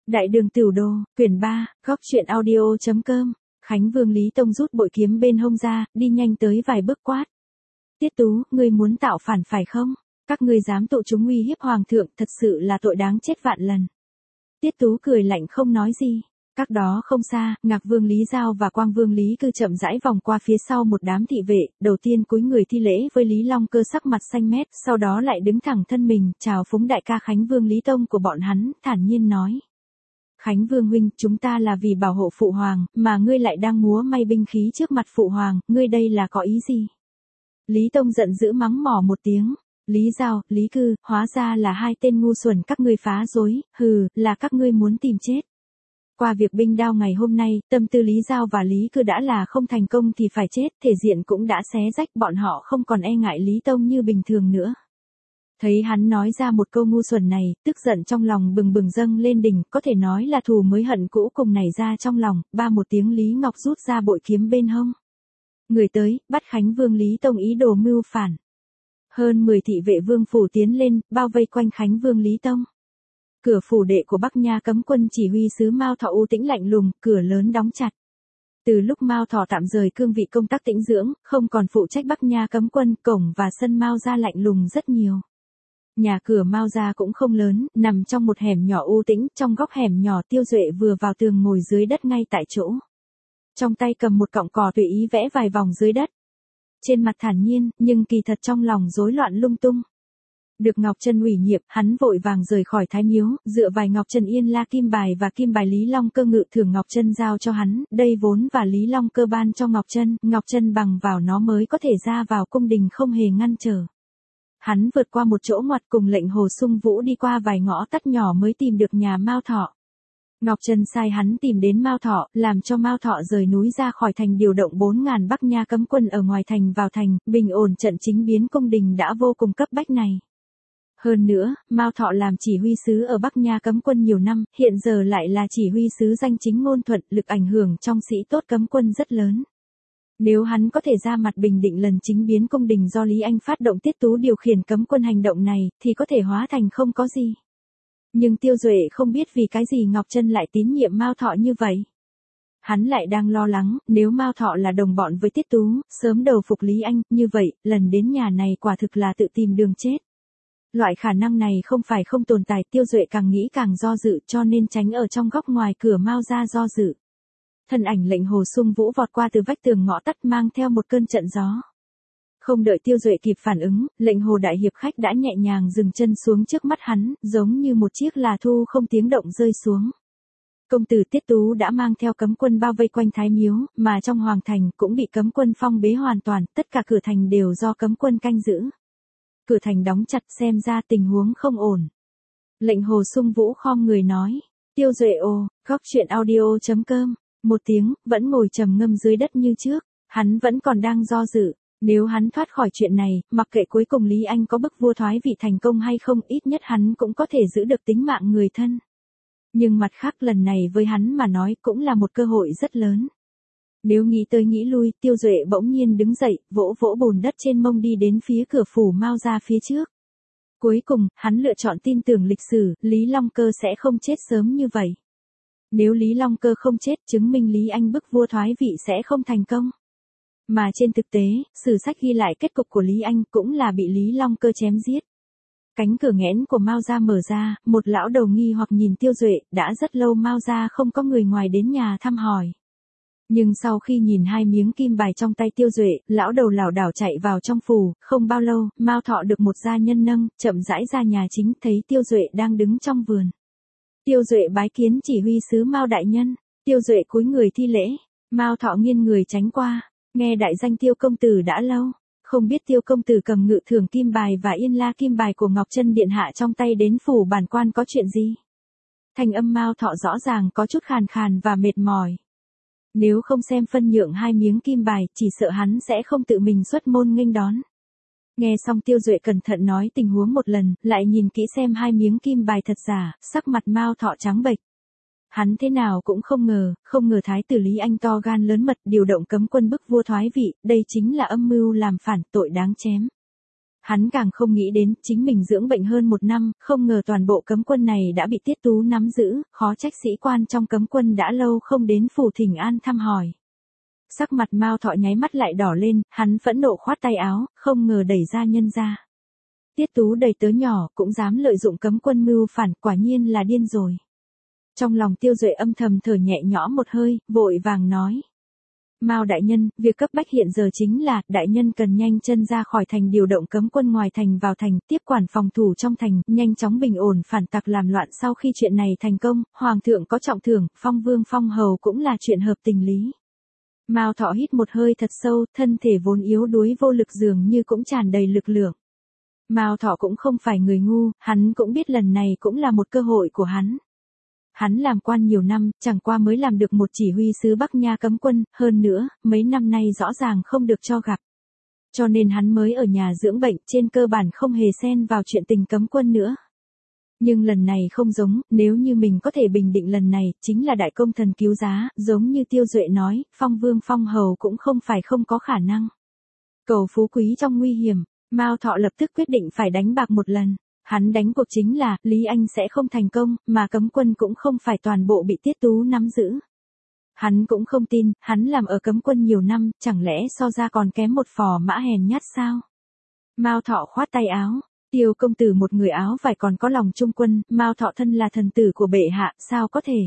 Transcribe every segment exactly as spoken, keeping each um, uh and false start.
Đại đường Tửu Đồ, quyển ba, góc truyện audio.com, Khánh Vương Lý Tông rút bội kiếm bên hông ra, đi nhanh tới vài bước quát. Tiết Tú, ngươi muốn tạo phản phải không? Các ngươi dám tụ chúng uy hiếp hoàng thượng, thật sự là tội đáng chết vạn lần. Tiết Tú cười lạnh không nói gì. Cách đó không xa, Ngạc Vương Lý Giao và Quang Vương Lý Cư chậm rãi vòng qua phía sau một đám thị vệ, đầu tiên cúi người thi lễ với Lý Long Cơ sắc mặt xanh mét, sau đó lại đứng thẳng thân mình, chào phúng đại ca Khánh Vương Lý Tông của bọn hắn, thản nhiên nói. Khánh Vương huynh, chúng ta là vì bảo hộ phụ hoàng, mà ngươi lại đang múa may binh khí trước mặt phụ hoàng, ngươi đây là có ý gì? Lý Tông giận dữ mắng mỏ một tiếng. Lý Giao, Lý Cư, hóa ra là hai tên ngu xuẩn các ngươi phá rối, hừ, là các ngươi muốn tìm chết. Qua việc binh đao ngày hôm nay, tâm tư Lý Giao và Lý Cư đã là không thành công thì phải chết, thể diện cũng đã xé rách, bọn họ không còn e ngại Lý Tông như bình thường nữa. Thấy hắn nói ra một câu ngu xuẩn này, tức giận trong lòng bừng bừng dâng lên đỉnh, có thể nói là thù mới hận cũ cùng nảy ra trong lòng, ba một tiếng Lý Ngọc rút ra bội kiếm bên hông. Người tới, bắt Khánh Vương Lý Tông ý đồ mưu phản. Hơn mười thị vệ vương phủ tiến lên, bao vây quanh Khánh Vương Lý Tông. Cửa phủ đệ của Bắc Nha cấm quân chỉ huy sứ Mao Thọ u tĩnh lạnh lùng, cửa lớn đóng chặt. Từ lúc Mao Thọ tạm rời cương vị công tác tĩnh dưỡng, không còn phụ trách Bắc Nha cấm quân, cổng và sân Mao gia lạnh lùng rất nhiều. Nhà cửa Mao gia cũng không lớn, nằm trong một hẻm nhỏ u tĩnh, trong góc hẻm nhỏ Tiêu Duệ vừa vào tường ngồi dưới đất ngay tại chỗ. Trong tay cầm một cọng cỏ tùy ý vẽ vài vòng dưới đất. Trên mặt thản nhiên, nhưng kỳ thật trong lòng rối loạn lung tung. Được Ngọc Trân ủy nhiệm, hắn vội vàng rời khỏi Thái Miếu, dựa vài Ngọc Trân Yên La kim bài và kim bài Lý Long Cơ ngự thưởng Ngọc Trân giao cho hắn, đây vốn và Lý Long Cơ ban cho Ngọc Trân, Ngọc Trân bằng vào nó mới có thể ra vào cung đình không hề ngăn trở. Hắn vượt qua một chỗ ngoặt cùng lệnh Hồ Sung Vũ đi qua vài ngõ tắt nhỏ mới tìm được nhà Mao Thọ. Ngọc Trân sai hắn tìm đến Mao Thọ, làm cho Mao Thọ rời núi ra khỏi thành điều động bốn ngàn Bắc Nha cấm quân ở ngoài thành vào thành, bình ổn trận chính biến cung đình đã vô cùng cấp bách này. Hơn nữa, Mao Thọ làm chỉ huy sứ ở Bắc Nha cấm quân nhiều năm, hiện giờ lại là chỉ huy sứ danh chính ngôn thuận, lực ảnh hưởng trong sĩ tốt cấm quân rất lớn. Nếu hắn có thể ra mặt bình định lần chính biến cung đình do Lý Anh phát động Tiết Tú điều khiển cấm quân hành động này, thì có thể hóa thành không có gì. Nhưng Tiêu Duệ không biết vì cái gì Ngọc Trân lại tín nhiệm Mao Thọ như vậy. Hắn lại đang lo lắng, nếu Mao Thọ là đồng bọn với Tiết Tú, sớm đầu phục Lý Anh, như vậy, lần đến nhà này quả thực là tự tìm đường chết. Loại khả năng này không phải không tồn tại, Tiêu Duệ càng nghĩ càng do dự, cho nên tránh ở trong góc ngoài cửa Mao ra do dự. Thân ảnh lệnh Hồ Sung Vũ vọt qua từ vách tường ngõ tắt mang theo một cơn trận gió. Không đợi Tiêu Duệ kịp phản ứng, lệnh Hồ đại hiệp khách đã nhẹ nhàng dừng chân xuống trước mắt hắn, giống như một chiếc là thu không tiếng động rơi xuống. Công tử Tiết Tú đã mang theo cấm quân bao vây quanh Thái Miếu, mà trong hoàng thành cũng bị cấm quân phong bế hoàn toàn, tất cả cửa thành đều do cấm quân canh giữ. Cửa thành đóng chặt, xem ra tình huống không ổn. Lệnh Hồ Sung Vũ khom người nói. Tiêu Duệ ồ, góc truyện audio.com. Một tiếng, vẫn ngồi trầm ngâm dưới đất như trước. Hắn vẫn còn đang do dự. Nếu hắn thoát khỏi chuyện này, mặc kệ cuối cùng Lý Anh có bức vua thoái vị thành công hay không, ít nhất hắn cũng có thể giữ được tính mạng người thân. Nhưng mặt khác lần này với hắn mà nói cũng là một cơ hội rất lớn. Nếu nghĩ tới nghĩ lui, Tiêu Duệ bỗng nhiên đứng dậy, vỗ vỗ bùn đất trên mông đi đến phía cửa phủ Mao ra phía trước. Cuối cùng, hắn lựa chọn tin tưởng lịch sử, Lý Long Cơ sẽ không chết sớm như vậy. Nếu Lý Long Cơ không chết, chứng minh Lý Anh bức vua thoái vị sẽ không thành công. Mà trên thực tế, sử sách ghi lại kết cục của Lý Anh cũng là bị Lý Long Cơ chém giết. Cánh cửa nghẽn của Mao gia mở ra, một lão đầu nghi hoặc nhìn Tiêu Duệ, đã rất lâu Mao gia không có người ngoài đến nhà thăm hỏi. Nhưng sau khi nhìn hai miếng kim bài trong tay Tiêu Duệ, lão đầu lảo đảo chạy vào trong phủ, không bao lâu, Mao Thọ được một gia nhân nâng, chậm rãi ra nhà chính, thấy Tiêu Duệ đang đứng trong vườn. Tiêu Duệ bái kiến chỉ huy sứ Mao đại nhân. Tiêu Duệ cúi người thi lễ. Mao Thọ nghiêng người tránh qua, nghe đại danh Tiêu công tử đã lâu, không biết Tiêu công tử cầm ngự thưởng kim bài và Yên La kim bài của Ngọc Trân điện hạ trong tay đến phủ bản quan có chuyện gì? Thanh âm Mao Thọ rõ ràng có chút khàn khàn và mệt mỏi. Nếu không xem phân nhượng hai miếng kim bài, chỉ sợ hắn sẽ không tự mình xuất môn nghênh đón. Nghe xong Tiêu Duệ cẩn thận nói tình huống một lần, lại nhìn kỹ xem hai miếng kim bài thật giả, sắc mặt Mao Thọ trắng bệch. Hắn thế nào cũng không ngờ, không ngờ thái tử Lý Anh to gan lớn mật điều động cấm quân bức vua thoái vị, đây chính là âm mưu làm phản, tội đáng chém. Hắn càng không nghĩ đến, chính mình dưỡng bệnh hơn một năm, không ngờ toàn bộ cấm quân này đã bị Tiết Tú nắm giữ, khó trách sĩ quan trong cấm quân đã lâu không đến phủ thỉnh an thăm hỏi. Sắc mặt Mao Thọ nháy mắt lại đỏ lên, hắn phẫn nộ khoát tay áo, không ngờ đẩy ra nhân ra. Tiết Tú đầy tớ nhỏ, cũng dám lợi dụng cấm quân mưu phản, quả nhiên là điên rồi. Trong lòng Tiêu Duệ âm thầm thở nhẹ nhõm một hơi, vội vàng nói. Mao đại nhân, việc cấp bách hiện giờ chính là, đại nhân cần nhanh chân ra khỏi thành điều động cấm quân ngoài thành vào thành, tiếp quản phòng thủ trong thành, nhanh chóng bình ổn phản tặc làm loạn. Sau khi chuyện này thành công, Hoàng thượng có trọng thưởng, phong vương phong hầu cũng là chuyện hợp tình lý. Mao Thọ hít một hơi thật sâu, thân thể vốn yếu đuối vô lực dường như cũng tràn đầy lực lượng. Mao Thọ cũng không phải người ngu, hắn cũng biết lần này cũng là một cơ hội của hắn. Hắn làm quan nhiều năm, chẳng qua mới làm được một chỉ huy sứ Bắc Nha cấm quân, hơn nữa, mấy năm nay rõ ràng không được cho gặp. Cho nên hắn mới ở nhà dưỡng bệnh, trên cơ bản không hề xen vào chuyện tình cấm quân nữa. Nhưng lần này không giống, nếu như mình có thể bình định lần này, chính là đại công thần cứu giá, giống như Tiêu Duệ nói, phong vương phong hầu cũng không phải không có khả năng. Cầu phú quý trong nguy hiểm, Mao Thọ lập tức quyết định phải đánh bạc một lần. Hắn đánh cuộc chính là, Lý Anh sẽ không thành công, mà cấm quân cũng không phải toàn bộ bị Tiết Tú nắm giữ. Hắn cũng không tin, hắn làm ở cấm quân nhiều năm, chẳng lẽ so ra còn kém một phò mã hèn nhát sao? Mao Thọ khoát tay áo, Tiêu công tử một người áo vải còn có lòng trung quân, Mao Thọ thân là thần tử của bệ hạ, sao có thể?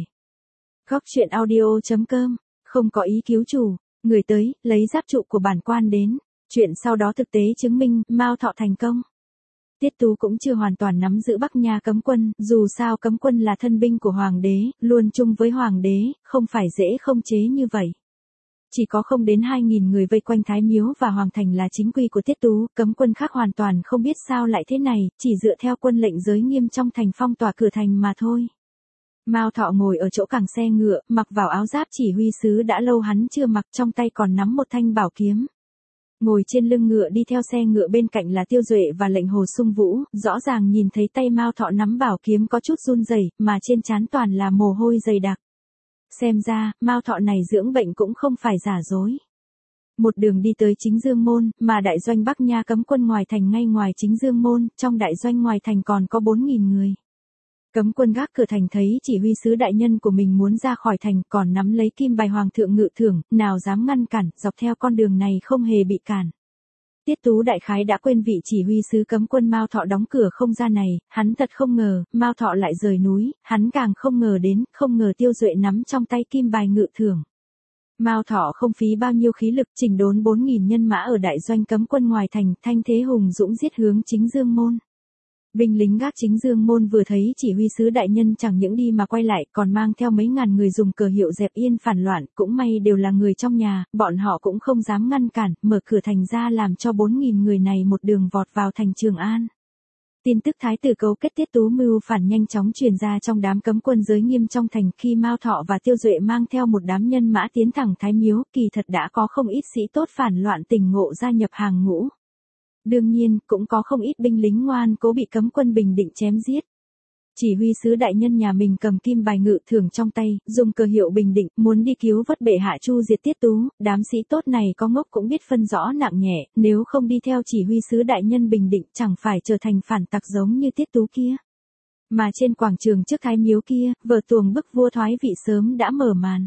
Góc truyện audio chấm com, không có ý cứu chủ, người tới, lấy giáp trụ của bản quan đến, chuyện sau đó thực tế chứng minh, Mao Thọ thành công. Tiết Tú cũng chưa hoàn toàn nắm giữ Bắc Nha cấm quân, dù sao cấm quân là thân binh của Hoàng đế, luôn chung với Hoàng đế, không phải dễ không chế như vậy. Chỉ có không đến hai nghìn người vây quanh Thái Miếu và Hoàng thành là chính quy của Tiết Tú, cấm quân khác hoàn toàn không biết sao lại thế này, chỉ dựa theo quân lệnh giới nghiêm trong thành phong tỏa cửa thành mà thôi. Mao Thọ ngồi ở chỗ cẳng xe ngựa, mặc vào áo giáp chỉ huy sứ đã lâu hắn chưa mặc, trong tay còn nắm một thanh bảo kiếm. Ngồi trên lưng ngựa đi theo xe ngựa bên cạnh là Tiêu Duệ và lệnh Hồ Sung Vũ, rõ ràng nhìn thấy tay Mao Thọ nắm bảo kiếm có chút run rẩy, mà trên trán toàn là mồ hôi dày đặc. Xem ra, Mao Thọ này dưỡng bệnh cũng không phải giả dối. Một đường đi tới chính Dương Môn, mà đại doanh Bắc Nha cấm quân ngoài thành ngay ngoài chính Dương Môn, trong đại doanh ngoài thành còn có bốn nghìn người. Cấm quân gác cửa thành thấy chỉ huy sứ đại nhân của mình muốn ra khỏi thành, còn nắm lấy kim bài hoàng thượng ngự thưởng, nào dám ngăn cản, dọc theo con đường này không hề bị cản. Tiết Tú đại khái đã quên vị chỉ huy sứ cấm quân Mao Thọ đóng cửa không ra này, hắn thật không ngờ, Mao Thọ lại rời núi, hắn càng không ngờ đến, không ngờ Tiêu Duệ nắm trong tay kim bài ngự thưởng. Mao Thọ không phí bao nhiêu khí lực, chỉnh đốn bốn nghìn nhân mã ở đại doanh cấm quân ngoài thành, thanh thế hùng dũng giết hướng chính Dương Môn. Binh lính gác chính Dương Môn vừa thấy chỉ huy sứ đại nhân chẳng những đi mà quay lại, còn mang theo mấy ngàn người dùng cờ hiệu dẹp yên phản loạn, cũng may đều là người trong nhà, bọn họ cũng không dám ngăn cản, mở cửa thành ra làm cho bốn nghìn người này một đường vọt vào thành Trường An. Tin tức thái tử cấu kết Tiết Tú mưu phản nhanh chóng truyền ra trong đám cấm quân giới nghiêm trong thành, khi Mao Thọ và Tiêu Duệ mang theo một đám nhân mã tiến thẳng Thái Miếu, kỳ thật đã có không ít sĩ tốt phản loạn tỉnh ngộ gia nhập hàng ngũ. Đương nhiên, cũng có không ít binh lính ngoan cố bị cấm quân Bình Định chém giết. Chỉ huy sứ đại nhân nhà mình cầm kim bài ngự thưởng trong tay, dùng cờ hiệu Bình Định, muốn đi cứu vớt bệ hạ chu diệt Tiết Tú, đám sĩ tốt này có ngốc cũng biết phân rõ nặng nhẹ, nếu không đi theo chỉ huy sứ đại nhân Bình Định chẳng phải trở thành phản tặc giống như Tiết Tú kia. Mà trên quảng trường trước Thái Miếu kia, vở tuồng bức vua thoái vị sớm đã mở màn.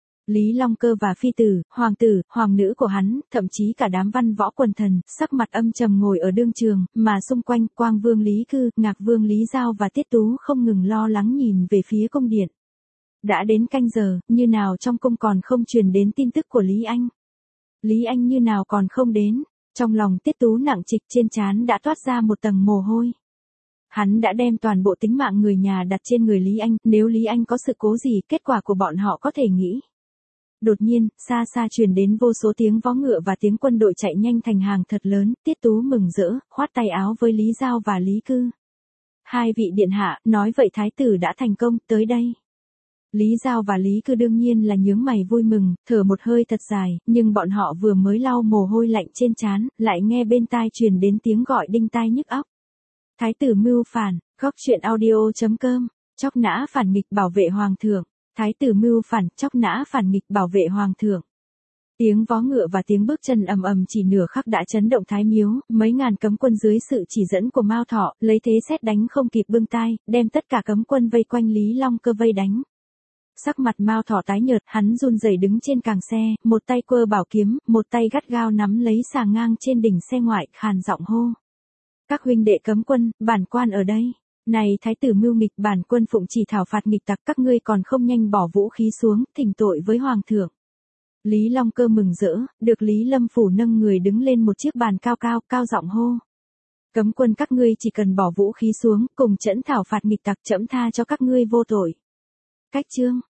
Lý Long Cơ và phi tử, hoàng tử, hoàng nữ của hắn, thậm chí cả đám văn võ quần thần, sắc mặt âm trầm ngồi ở đương trường, mà xung quanh Quang Vương Lý Cư, Ngạc Vương Lý Giao và Tiết Tú không ngừng lo lắng nhìn về phía cung điện. Đã đến canh giờ, như nào trong cung còn không truyền đến tin tức của Lý Anh. Lý Anh như nào còn không đến, trong lòng Tiết Tú nặng trịch, trên trán đã toát ra một tầng mồ hôi. Hắn đã đem toàn bộ tính mạng người nhà đặt trên người Lý Anh, nếu Lý Anh có sự cố gì, kết quả của bọn họ có thể nghĩ. Đột nhiên, xa xa truyền đến vô số tiếng vó ngựa và tiếng quân đội chạy nhanh thành hàng thật lớn, Tiết Tú mừng rỡ, khoát tay áo với Lý Giao và Lý Cư. Hai vị điện hạ, nói vậy thái tử đã thành công, tới đây. Lý Giao và Lý Cư đương nhiên là nhướng mày vui mừng, thở một hơi thật dài, nhưng bọn họ vừa mới lau mồ hôi lạnh trên trán, lại nghe bên tai truyền đến tiếng gọi đinh tai nhức óc. Thái tử mưu phản, góc truyện audio chấm com, chóc nã phản nghịch bảo vệ hoàng thượng. Thái tử mưu phản, chóc nã phản nghịch bảo vệ hoàng thượng. Tiếng vó ngựa và tiếng bước chân ầm ầm chỉ nửa khắc đã chấn động Thái Miếu, mấy ngàn cấm quân dưới sự chỉ dẫn của Mao Thọ, lấy thế sét đánh không kịp bưng tai, đem tất cả cấm quân vây quanh Lý Long Cơ vây đánh. Sắc mặt Mao Thọ tái nhợt, hắn run rẩy đứng trên càng xe, một tay quơ bảo kiếm, một tay gắt gao nắm lấy xà ngang trên đỉnh xe ngoại, khàn giọng hô: "Các huynh đệ cấm quân, bản quan ở đây. Này thái tử mưu nghịch, bản quân phụng chỉ thảo phạt nghịch tặc, các ngươi còn không nhanh bỏ vũ khí xuống, thỉnh tội với hoàng thượng." Lý Long Cơ mừng rỡ, được Lý Lâm Phủ nâng người đứng lên một chiếc bàn cao cao, cao giọng hô: "Cấm quân các ngươi chỉ cần bỏ vũ khí xuống, cùng trẫm thảo phạt nghịch tặc, trẫm tha cho các ngươi vô tội." Cách chương